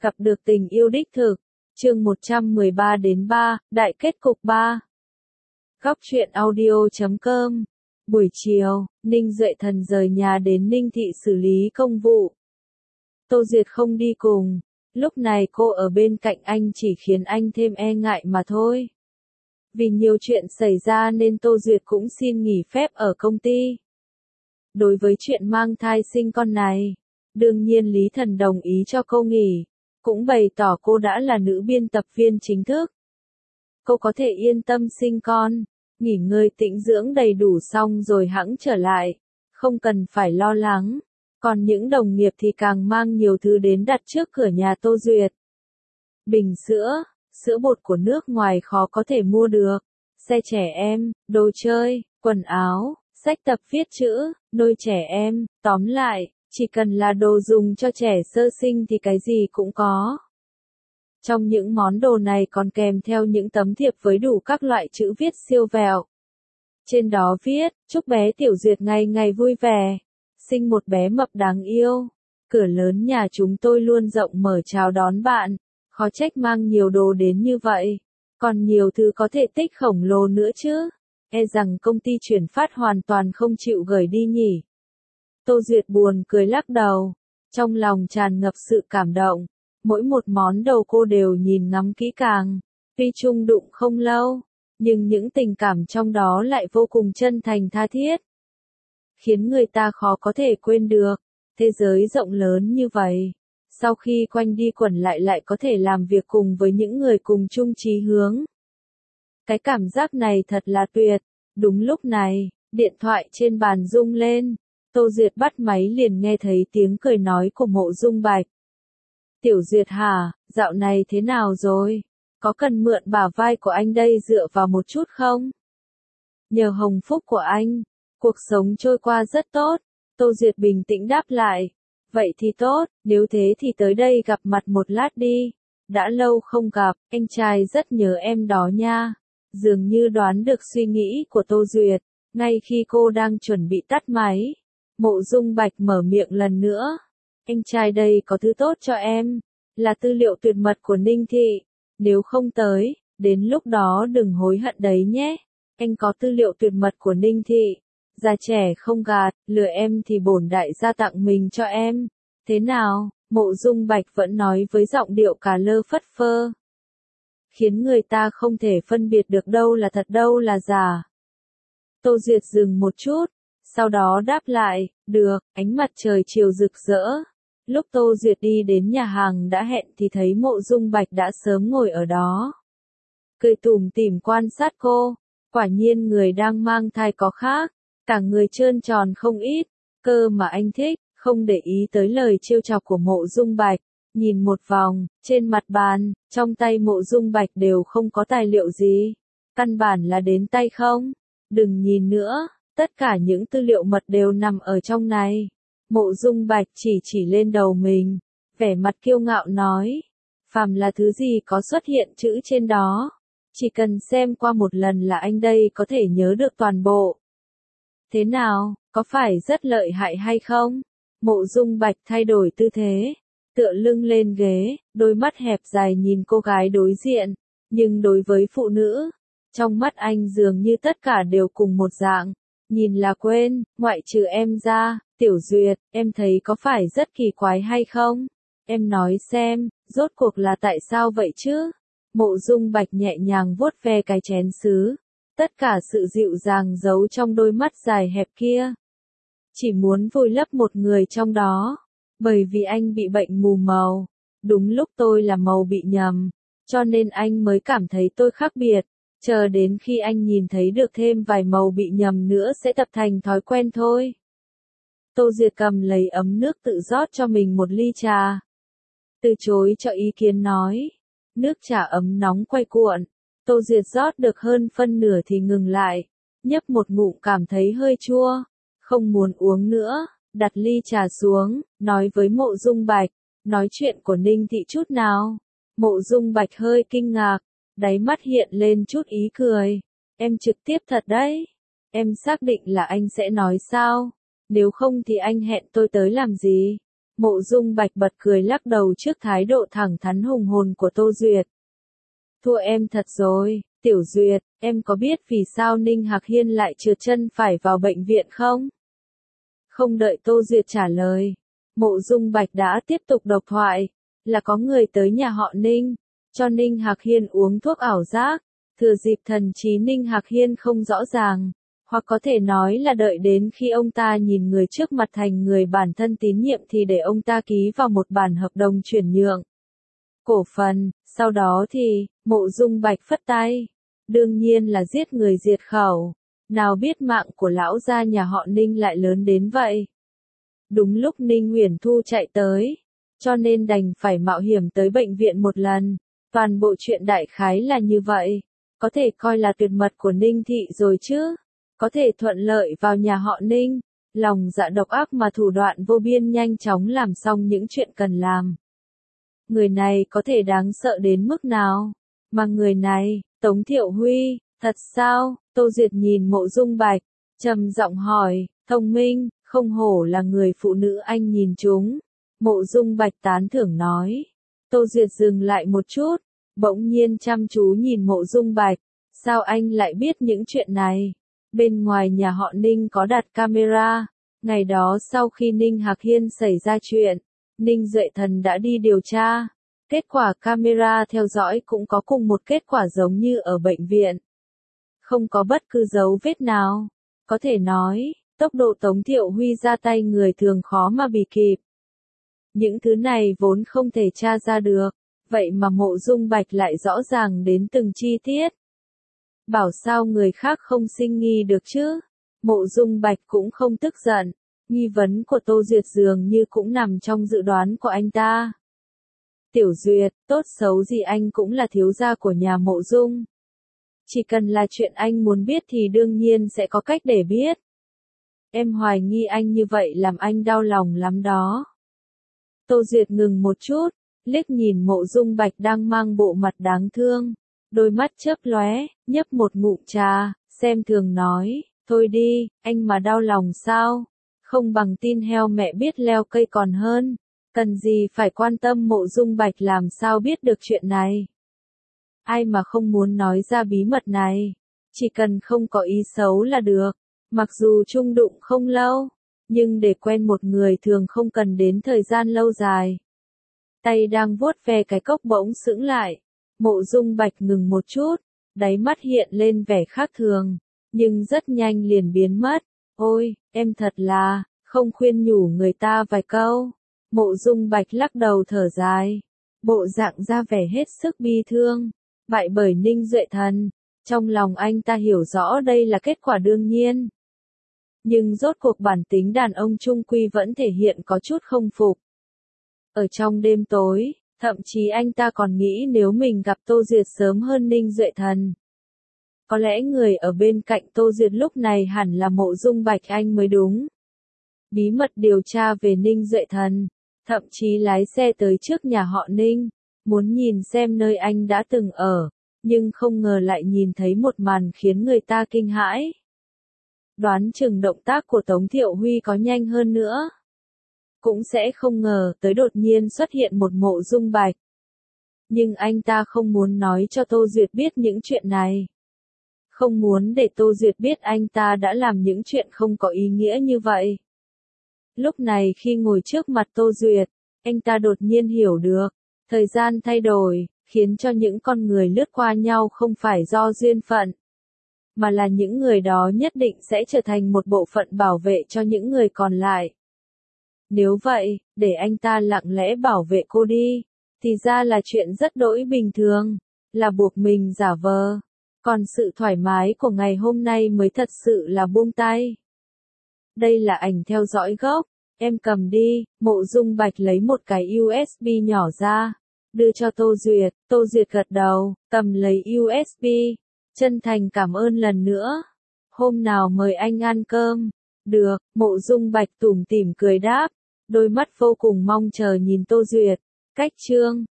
Gặp được tình yêu đích thực. Chương 113-3, Đại kết cục 3. Góc truyện audio.com. Buổi chiều, Ninh Duệ Thần rời nhà đến Ninh Thị xử lý công vụ. Tô Duyệt không đi cùng. Lúc này cô ở bên cạnh anh chỉ khiến anh thêm e ngại mà thôi. Vì nhiều chuyện xảy ra nên Tô Duyệt cũng xin nghỉ phép ở công ty. Đối với chuyện mang thai sinh con này, đương nhiên Lý Thần đồng ý cho cô nghỉ, cũng bày tỏ cô đã là nữ biên tập viên chính thức. Cô có thể yên tâm sinh con, nghỉ ngơi tĩnh dưỡng đầy đủ xong rồi hẵng trở lại, không cần phải lo lắng. Còn những đồng nghiệp thì càng mang nhiều thứ đến đặt trước cửa nhà Tô Duyệt. Bình sữa, sữa bột của nước ngoài khó có thể mua được, xe trẻ em, đồ chơi, quần áo, sách tập viết chữ, nôi trẻ em, tóm lại, chỉ cần là đồ dùng cho trẻ sơ sinh thì cái gì cũng có. Trong những món đồ này còn kèm theo những tấm thiệp với đủ các loại chữ viết siêu vẹo. Trên đó viết, chúc bé Tiểu Duyệt ngày ngày vui vẻ, sinh một bé mập đáng yêu. Cửa lớn nhà chúng tôi luôn rộng mở chào đón bạn, khó trách mang nhiều đồ đến như vậy. Còn nhiều thứ có thể tích khổng lồ nữa chứ. E rằng công ty chuyển phát hoàn toàn không chịu gửi đi nhỉ. Tô Duyệt buồn cười lắc đầu, trong lòng tràn ngập sự cảm động. Mỗi một món đồ cô đều nhìn ngắm kỹ càng. Tuy chung đụng không lâu, nhưng những tình cảm trong đó lại vô cùng chân thành tha thiết, khiến người ta khó có thể quên được. Thế giới rộng lớn như vậy, sau khi quanh đi quẩn lại có thể làm việc cùng với những người cùng chung chí hướng. Cái cảm giác này thật là tuyệt. Đúng lúc này, điện thoại trên bàn rung lên. Tô Duyệt bắt máy liền nghe thấy tiếng cười nói của Mộ Dung Bạch. Tiểu Duyệt hả, dạo này thế nào rồi? Có cần mượn bả vai của anh đây dựa vào một chút không? Nhờ hồng phúc của anh, cuộc sống trôi qua rất tốt. Tô Duyệt bình tĩnh đáp lại. Vậy thì tốt, nếu thế thì tới đây gặp mặt một lát đi. Đã lâu không gặp, anh trai rất nhớ em đó nha. Dường như đoán được suy nghĩ của Tô Duyệt, ngay khi cô đang chuẩn bị tắt máy, Mộ Dung Bạch mở miệng lần nữa. Anh trai đây có thứ tốt cho em, là tư liệu tuyệt mật của Ninh Thị. Nếu không tới, đến lúc đó đừng hối hận đấy nhé. Anh có tư liệu tuyệt mật của Ninh Thị. Già trẻ không gạt, lừa em thì bổn đại gia tặng mình cho em. Thế nào? Mộ Dung Bạch vẫn nói với giọng điệu cà lơ phất phơ, khiến người ta không thể phân biệt được đâu là thật đâu là giả. Tô Duyệt dừng một chút, sau đó đáp lại, được. Ánh mặt trời chiều rực rỡ. Lúc Tô Duyệt đi đến nhà hàng đã hẹn thì thấy Mộ Dung Bạch đã sớm ngồi ở đó, cười tủm tỉm quan sát cô. Quả nhiên người đang mang thai có khác, cả người trơn tròn không ít, cơ mà anh thích. Không để ý tới lời trêu chọc của Mộ Dung Bạch, nhìn một vòng, trên mặt bàn, trong tay Mộ Dung Bạch đều không có tài liệu gì. Căn bản là đến tay không. Đừng nhìn nữa, tất cả những tư liệu mật đều nằm ở trong này. Mộ Dung Bạch chỉ lên đầu mình, vẻ mặt kiêu ngạo nói. Phàm là thứ gì có xuất hiện chữ trên đó, chỉ cần xem qua một lần là anh đây có thể nhớ được toàn bộ. Thế nào, có phải rất lợi hại hay không? Mộ Dung Bạch thay đổi tư thế, tựa lưng lên ghế, đôi mắt hẹp dài nhìn cô gái đối diện. Nhưng đối với phụ nữ, trong mắt anh dường như tất cả đều cùng một dạng. Nhìn là quên, ngoại trừ em ra. Tiểu Duyệt, em thấy có phải rất kỳ quái hay không? Em nói xem, rốt cuộc là tại sao vậy chứ? Mộ Dung Bạch nhẹ nhàng vuốt ve cái chén sứ. Tất cả sự dịu dàng giấu trong đôi mắt dài hẹp kia. Chỉ muốn vùi lấp một người trong đó. Bởi vì anh bị bệnh mù màu. Đúng lúc tôi là màu bị nhầm. Cho nên anh mới cảm thấy tôi khác biệt. Chờ đến khi anh nhìn thấy được thêm vài màu bị nhầm nữa sẽ tập thành thói quen thôi. Tô Duyệt cầm lấy ấm nước tự rót cho mình một ly trà. Từ chối cho ý kiến nói. Nước trà ấm nóng quay cuộn. Tô Duyệt rót được hơn phân nửa thì ngừng lại. Nhấp một ngụm cảm thấy hơi chua. Không muốn uống nữa. Đặt ly trà xuống, nói với Mộ Dung Bạch. Nói chuyện của Ninh Thị chút nào. Mộ Dung Bạch hơi kinh ngạc. Đáy mắt hiện lên chút ý cười. Em trực tiếp thật đấy. Em xác định là anh sẽ nói sao? Nếu không thì anh hẹn tôi tới làm gì? Mộ Dung Bạch bật cười lắc đầu trước thái độ thẳng thắn hùng hồn của Tô Duyệt. Thua em thật rồi, Tiểu Duyệt, em có biết vì sao Ninh Hạc Hiên lại trượt chân phải vào bệnh viện không? Không đợi Tô Duyệt trả lời, Mộ Dung Bạch đã tiếp tục độc thoại, là có người tới nhà họ Ninh, cho Ninh Hạc Hiên uống thuốc ảo giác, thừa dịp thần trí Ninh Hạc Hiên không rõ ràng, hoặc có thể nói là đợi đến khi ông ta nhìn người trước mặt thành người bản thân tín nhiệm thì để ông ta ký vào một bản hợp đồng chuyển nhượng cổ phần, sau đó thì, Mộ Dung Bạch phất tay, đương nhiên là giết người diệt khẩu, nào biết mạng của lão gia nhà họ Ninh lại lớn đến vậy. Đúng lúc Ninh Uyển Thu chạy tới, cho nên đành phải mạo hiểm tới bệnh viện một lần, toàn bộ chuyện đại khái là như vậy, có thể coi là tuyệt mật của Ninh Thị rồi chứ, có thể thuận lợi vào nhà họ Ninh, lòng dạ độc ác mà thủ đoạn vô biên nhanh chóng làm xong những chuyện cần làm. Người này có thể đáng sợ đến mức nào? Mà người này, Tống Thiệu Huy, thật sao? Tô Duyệt nhìn Mộ Dung Bạch, trầm giọng hỏi, thông minh, không hổ là người phụ nữ anh nhìn chúng. Mộ Dung Bạch tán thưởng nói. Tô Duyệt dừng lại một chút, bỗng nhiên chăm chú nhìn Mộ Dung Bạch, sao anh lại biết những chuyện này? Bên ngoài nhà họ Ninh có đặt camera, ngày đó sau khi Ninh Hạc Hiên xảy ra chuyện, Ninh Duệ Thần đã đi điều tra, kết quả camera theo dõi cũng có cùng một kết quả giống như ở bệnh viện. Không có bất cứ dấu vết nào, có thể nói, tốc độ Tống Thiệu Huy ra tay người thường khó mà bì kịp. Những thứ này vốn không thể tra ra được, vậy mà Mộ Dung Bạch lại rõ ràng đến từng chi tiết. Bảo sao người khác không sinh nghi được chứ? Mộ Dung Bạch cũng không tức giận, nghi vấn của Tô Duyệt dường như cũng nằm trong dự đoán của anh ta. Tiểu Duyệt, tốt xấu gì anh cũng là thiếu gia của nhà Mộ Dung. Chỉ cần là chuyện anh muốn biết thì đương nhiên sẽ có cách để biết. Em hoài nghi anh như vậy làm anh đau lòng lắm đó. Tô Duyệt ngừng một chút, liếc nhìn Mộ Dung Bạch đang mang bộ mặt đáng thương, đôi mắt chớp lóe, nhấp một ngụm trà, xem thường nói, thôi đi, anh mà đau lòng sao? Không bằng tin heo mẹ biết leo cây còn hơn, cần gì phải quan tâm Mộ Dung Bạch làm sao biết được chuyện này. Ai mà không muốn nói ra bí mật này, chỉ cần không có ý xấu là được, mặc dù chung đụng không lâu, nhưng để quen một người thường không cần đến thời gian lâu dài. Tay đang vuốt ve cái cốc bỗng sững lại, Mộ Dung Bạch ngừng một chút, đáy mắt hiện lên vẻ khác thường, nhưng rất nhanh liền biến mất. Ôi, em thật là, không khuyên nhủ người ta vài câu. Mộ Dung Bạch lắc đầu thở dài, bộ dạng ra vẻ hết sức bi thương, bại bởi Ninh Duệ Thần, trong lòng anh ta hiểu rõ đây là kết quả đương nhiên. Nhưng rốt cuộc bản tính đàn ông trung quy vẫn thể hiện có chút không phục. Ở trong đêm tối, thậm chí anh ta còn nghĩ nếu mình gặp Tô Duyệt sớm hơn Ninh Duệ Thần, có lẽ người ở bên cạnh Tô Duyệt lúc này hẳn là Mộ Dung Bạch Anh mới đúng. Bí mật điều tra về Ninh Duệ Thần, thậm chí lái xe tới trước nhà họ Ninh, muốn nhìn xem nơi anh đã từng ở, nhưng không ngờ lại nhìn thấy một màn khiến người ta kinh hãi. Đoán chừng động tác của Tống Thiệu Huy có nhanh hơn nữa, cũng sẽ không ngờ tới đột nhiên xuất hiện một Mộ Dung Bạch. Nhưng anh ta không muốn nói cho Tô Duyệt biết những chuyện này. Không muốn để Tô Duyệt biết anh ta đã làm những chuyện không có ý nghĩa như vậy. Lúc này khi ngồi trước mặt Tô Duyệt, anh ta đột nhiên hiểu được, thời gian thay đổi, khiến cho những con người lướt qua nhau không phải do duyên phận, mà là những người đó nhất định sẽ trở thành một bộ phận bảo vệ cho những người còn lại. Nếu vậy, để anh ta lặng lẽ bảo vệ cô đi, thì ra là chuyện rất đỗi bình thường, là buộc mình giả vờ. Còn sự thoải mái của ngày hôm nay mới thật sự là buông tay. Đây là ảnh theo dõi gốc, em cầm đi. Mộ Dung Bạch lấy một cái USB nhỏ ra, đưa cho Tô Duyệt gật đầu, cầm lấy USB, chân thành cảm ơn lần nữa. Hôm nào mời anh ăn cơm. Được, Mộ Dung Bạch tủm tỉm cười đáp, đôi mắt vô cùng mong chờ nhìn Tô Duyệt. Cách chương